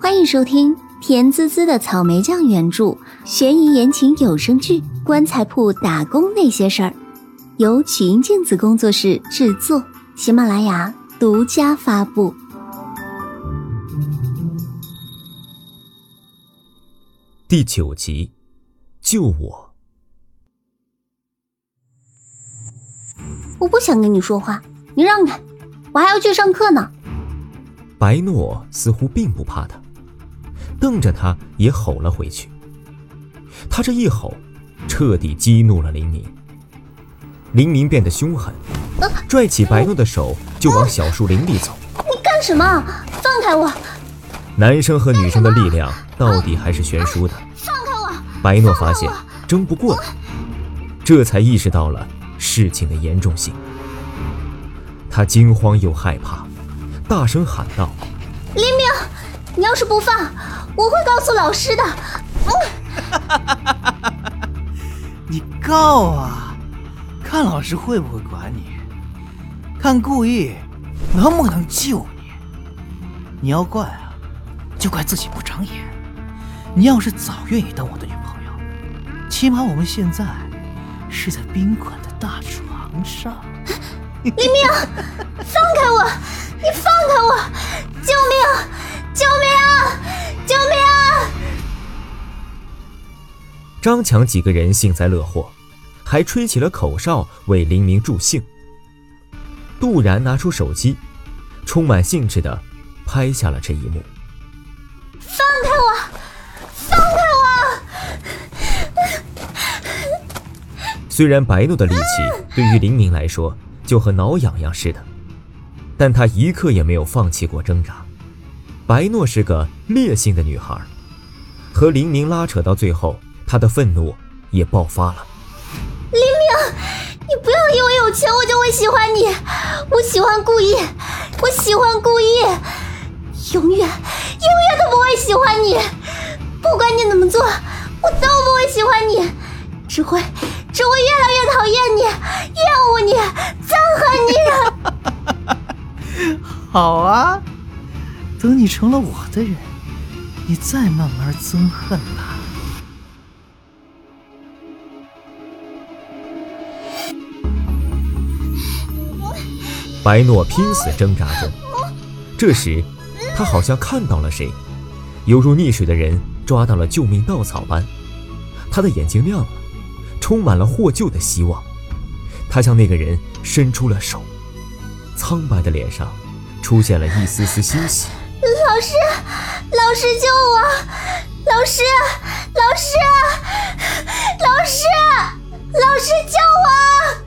欢迎收听甜滋滋的草莓酱原著悬疑言情有声剧《棺材铺打工那些事儿》，由曲音镜子工作室制作，喜马拉雅独家发布。 第9集，救我！ 我不想跟你说话，你让开，我还要去上课呢。 白诺似乎并不怕他，瞪着他也吼了回去。他这一吼，彻底激怒了林明。林明变得凶狠，拽起白诺的手就往小树林里走。 你干什么？放开我！ 男生和女生的力量到底还是悬殊的。 放开我！ 白诺发现争不过他，这才意识到了事情的严重性。他惊慌又害怕，大声喊道： 林明，你要是不放，我会告诉老师的。 你告啊，看老师会不会管你，看故意能不能救你。你要怪啊，就怪自己不长眼。你要是早愿意当我的女朋友，起码我们现在是在宾馆的大床上。 林明，放开我！你放开我！救命！救命啊！救命啊！ 张强几个人幸灾乐祸，还吹起了口哨为林明助兴。杜然拿出手机，充满兴致地拍下了这一幕。 放开我！放开我！虽然白诺的力气对于林明来说就和挠痒痒似的，但他一刻也没有放弃过挣扎。白诺是个烈性的女孩，和林明拉扯到最后，她的愤怒也爆发了。 林明，你不要以为有钱我就会喜欢你，我喜欢顾意，我喜欢顾意，永远都不会喜欢你。不管你怎么做，我都不会喜欢你，只会越来越讨厌你，厌恶你，憎恨你。好啊，等你成了我的人，你再慢慢憎恨吧。 白诺拼死挣扎中，这时他好像看到了谁，犹如溺水的人抓到了救命稻草般，他的眼睛亮了，充满了获救的希望。他向那个人伸出了手，苍白的脸上出现了一丝丝欣喜。 老师救我！老师救我！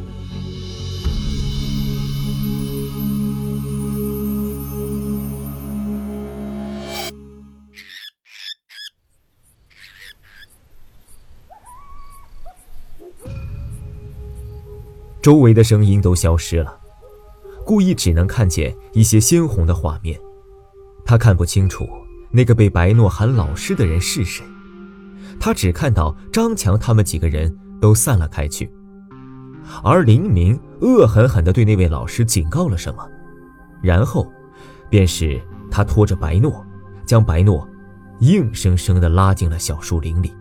周围的声音都消失了，顾意只能看见一些鲜红的画面。他看不清楚那个被白诺喊老师的人是谁，他只看到张强他们几个人都散了开去，而林明恶狠狠地对那位老师警告了什么，然后便是他拖着白诺，将白诺硬生生地拉进了小树林里。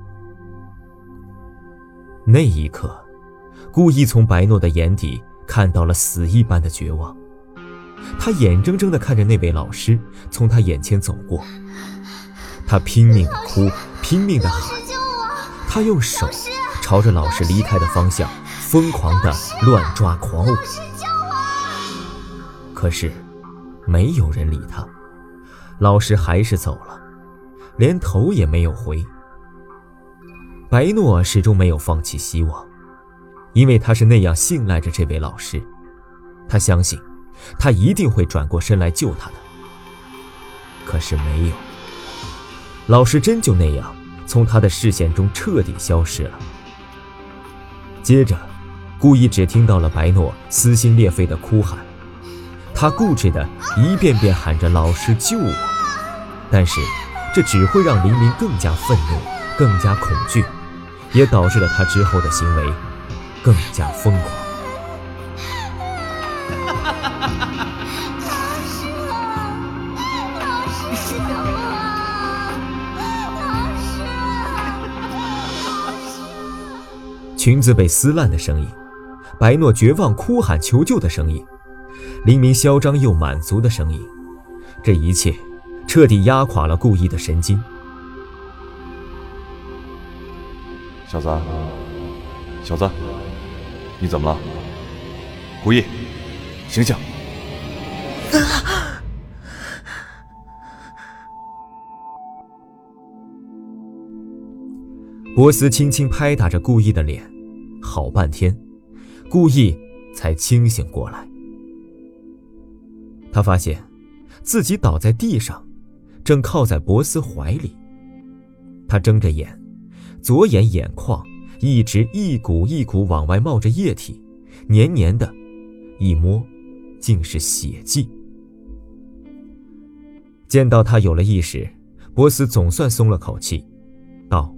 那一刻，顾意从白诺的眼底看到了死一般的绝望，他眼睁睁地看着那位老师从他眼前走过，他拼命地哭，拼命地喊，他用手朝着老师离开的方向疯狂地乱抓狂舞。可是没有人理他，老师还是走了，连头也没有回。白诺始终没有放弃希望，因为他是那样信赖着这位老师，他相信他一定会转过身来救他的。可是没有，老师真就那样从他的视线中彻底消失了。接着顾意只听到了白诺撕心裂肺的哭喊，他固执地一遍遍喊着老师救我，但是这只会让林明更加愤怒，更加恐惧，也导致了他之后的行为更加疯狂。 老师救我！ 裙子被撕烂的声音，白诺绝望哭喊求救的声音，黎明嚣张又满足的声音，这一切彻底压垮了顾意的神经。 小子，你怎么了？顾意，醒醒！ 波斯轻轻拍打着顾意的脸，好半天，顾意才清醒过来。他发现自己倒在地上，正靠在博斯怀里。他睁着眼，左眼眼眶一直一股一股往外冒着液体，黏黏的，一摸竟是血迹。见到他有了意识，波斯总算松了口气，道：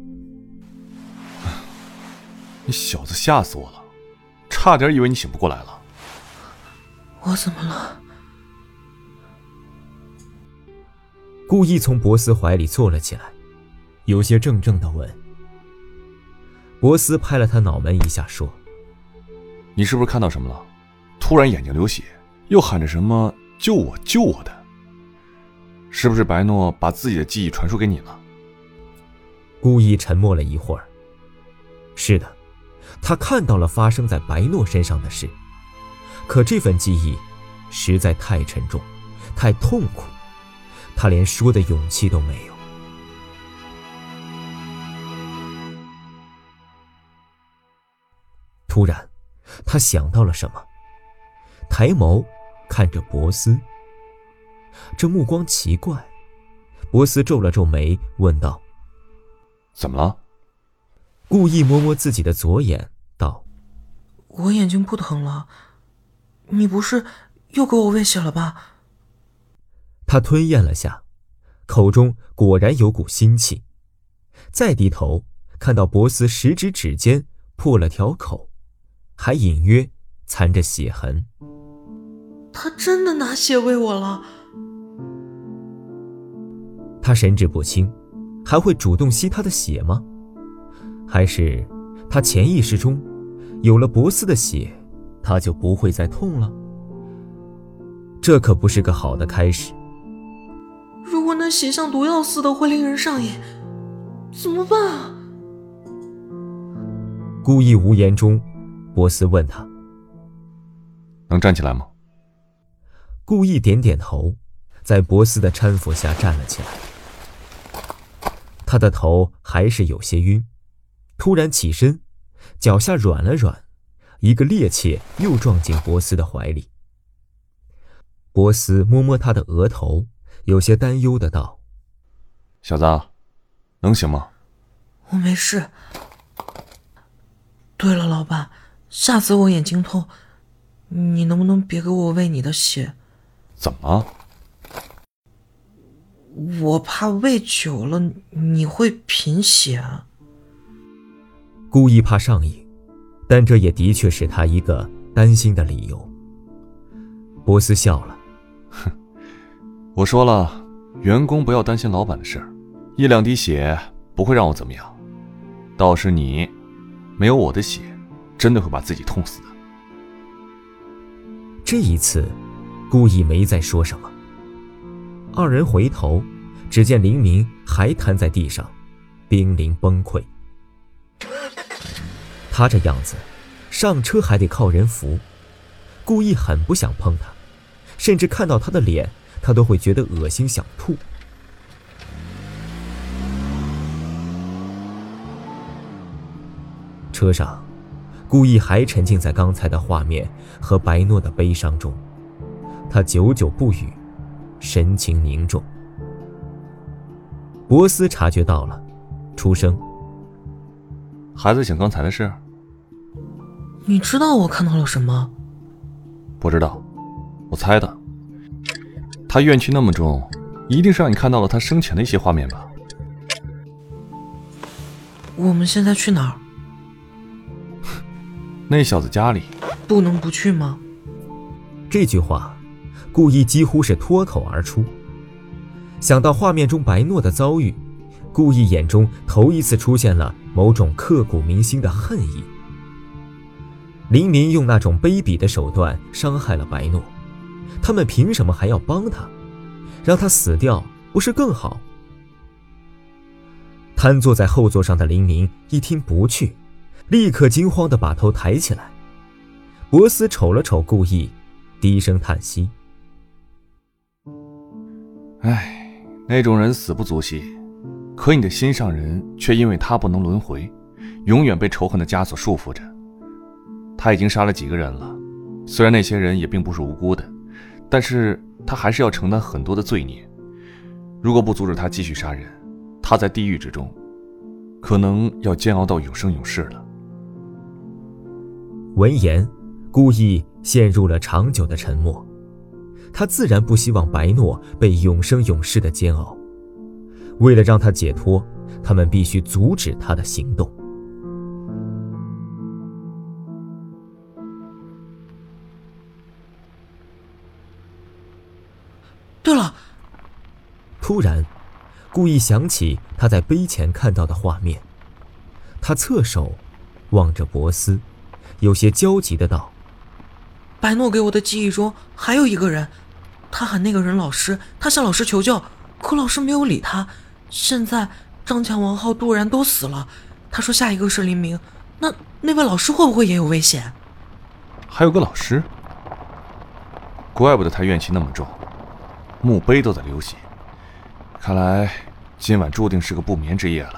你小子吓死我了，差点以为你醒不过来了。 我怎么了？ 顾意从博斯怀里坐了起来，有些怔怔地问。博斯拍了他脑门一下，说： 你是不是看到什么了？突然眼睛流血，又喊着什么救我救我的，是不是白诺把自己的记忆传输给你了？ 顾意沉默了一会儿。是的，他看到了发生在白诺身上的事，可这份记忆实在太沉重，太痛苦，他连说的勇气都没有。突然他想到了什么，抬眸看着博斯，这目光奇怪。博斯皱了皱眉问道： 怎么了？ 顾意摸摸自己的左眼道： 我眼睛不疼了，你不是又给我喂血了吧？ 他吞咽了下，口中果然有股腥气，再低头看到博斯食指指尖破了条口，还隐约残着血痕。 他真的拿血喂我了？ 他神志不清，还会主动吸他的血吗？还是他潜意识中有了博斯的血，他就不会再痛了？这可不是个好的开始。 如果那血像毒药似的会令人上瘾，怎么办啊？ 故意无言中，博斯问他： 能站起来吗？ 故意点点头，在博斯的搀扶下站了起来。他的头还是有些晕，突然起身，脚下软了软，一个趔趄又撞进博斯的怀里。博斯摸摸他的额头，有些担忧的道： 小子，能行吗？ 我没事。对了，老爸，下次我眼睛痛，你能不能别给我喂你的血？ 怎么了？ 我怕喂久了你会贫血啊。 故意怕上瘾，但这也的确是他一个担心的理由。博斯笑了： 哼，我说了，员工不要担心老板的事儿，1-2滴血不会让我怎么样，倒是你没有我的血，真的会把自己痛死的。 这一次故意没再说什么。二人回头，只见黎明还瘫在地上，濒临崩溃。他这样子，上车还得靠人扶。故意很不想碰他，甚至看到他的脸，他都会觉得恶心想吐。车上，故意还沉浸在刚才的画面和白诺的悲伤中，他久久不语，神情凝重。博斯察觉到了，出声： 还在想刚才的事？ 你知道我看到了什么？ 不知道，我猜的。他怨气那么重，一定是让你看到了他生前的一些画面吧。 我们现在去哪儿？ 那小子家里。 不能不去吗？ 这句话故意几乎是脱口而出。想到画面中白诺的遭遇，故意眼中头一次出现了某种刻骨铭心的恨意。 林明用那种卑鄙的手段伤害了白诺，他们凭什么还要帮他？让他死掉不是更好？瘫坐在后座上的林明一听不去，立刻惊慌地把头抬起来。博斯瞅了瞅顾意，低声叹息： 唉，那种人死不足惜，可你的心上人却因为他不能轮回，永远被仇恨的枷锁束缚着。他已经杀了几个人了，虽然那些人也并不是无辜的，但是他还是要承担很多的罪孽。如果不阻止他继续杀人，他在地狱之中可能要煎熬到永生永世了。 闻言，顾意陷入了长久的沉默。他自然不希望白诺被永生永世的煎熬，为了让他解脱，他们必须阻止他的行动。 对了， 突然顾意想起他在碑前看到的画面，他侧手望着博斯，有些焦急的道： 白诺给我的记忆中还有一个人，他喊那个人老师，他向老师求救，可老师没有理他。现在张强、王浩、杜然都死了，他说下一个是林明，那位老师会不会也有危险？ 还有个老师，怪不得他怨气那么重，墓碑都在流血，看来今晚注定是个不眠之夜了。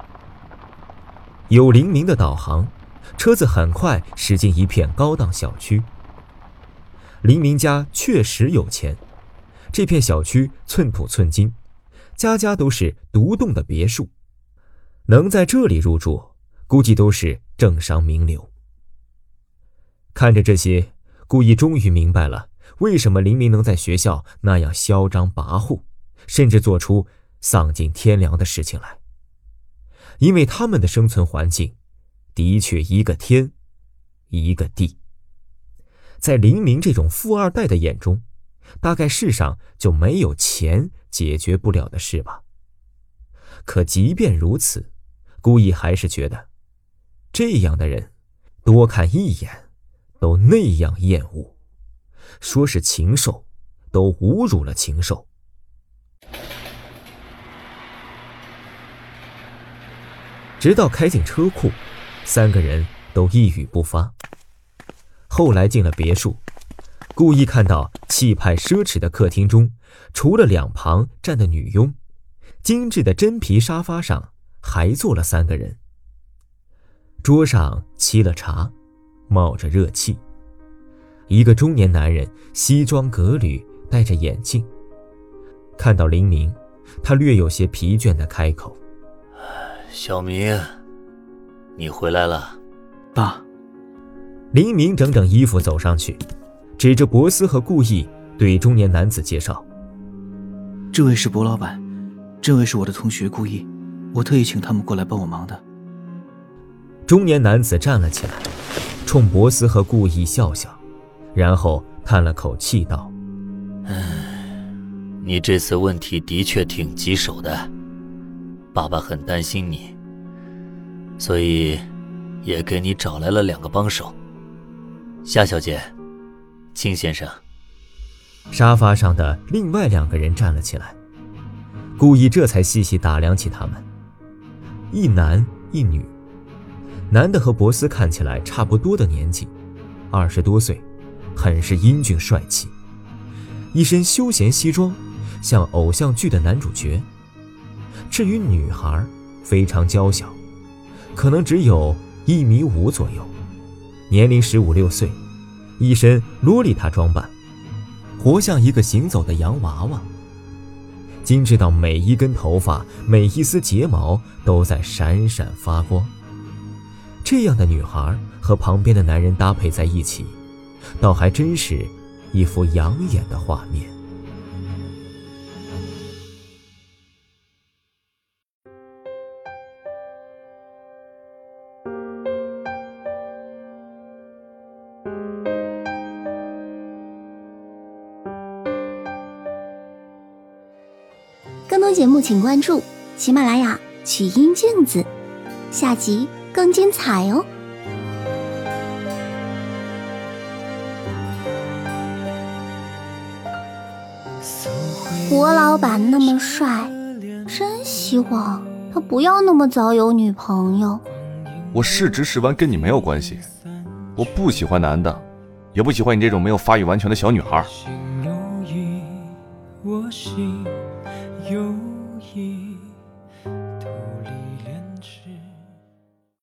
有林明的导航，车子很快驶进一片高档小区。林明家确实有钱，这片小区寸土寸金，家家都是独栋的别墅，能在这里入住，估计都是政商名流。看着这些，顾意终于明白了为什么林明能在学校那样嚣张跋扈，甚至做出丧尽天良的事情来。因为他们的生存环境的确一个天一个地。在林明这种富二代的眼中，大概世上就没有钱解决不了的事吧。可即便如此，顾意还是觉得这样的人多看一眼都那样厌恶，说是禽兽都侮辱了禽兽。直到开进车库，三个人都一语不发。后来进了别墅，顾意看到气派奢侈的客厅中，除了两旁站的女佣，精致的真皮沙发上还坐了三个人。桌上沏了茶，冒着热气。一个中年男人西装革履，戴着眼镜，看到林明，他略有些疲倦地开口： 小明，你回来了。 爸。 林明整整衣服走上去，指着博斯和顾意对中年男子介绍： 这位是博老板，这位是我的同学顾意，我特意请他们过来帮我忙的。 中年男子站了起来，冲博斯和顾意笑笑，然后叹了口气道： 你这次问题的确挺棘手的，爸爸很担心你，所以也给你找来了2个帮手，夏小姐，金先生。 沙发上的另外2个人站了起来，顾意这才细细打量起他们，一男一女。男的和博斯看起来差不多的年纪，20多岁，很是英俊帅气，一身休闲西装，像偶像剧的男主角。至于女孩，非常娇小，可能只有1.5米左右，年龄15、16岁，一身洛丽塔装扮，活像一个行走的洋娃娃，精致到每一根头发、每一丝睫毛都在闪闪发光。这样的女孩和旁边的男人搭配在一起，倒还真是一幅养眼的画面。 更多节目请关注喜马拉雅曲音镜子，下集更精彩哦。 郭老板那么帅，真希望他不要那么早有女朋友。 我是直是弯跟你没有关系，我不喜欢男的，也不喜欢你这种没有发育完全的小女孩。 我心有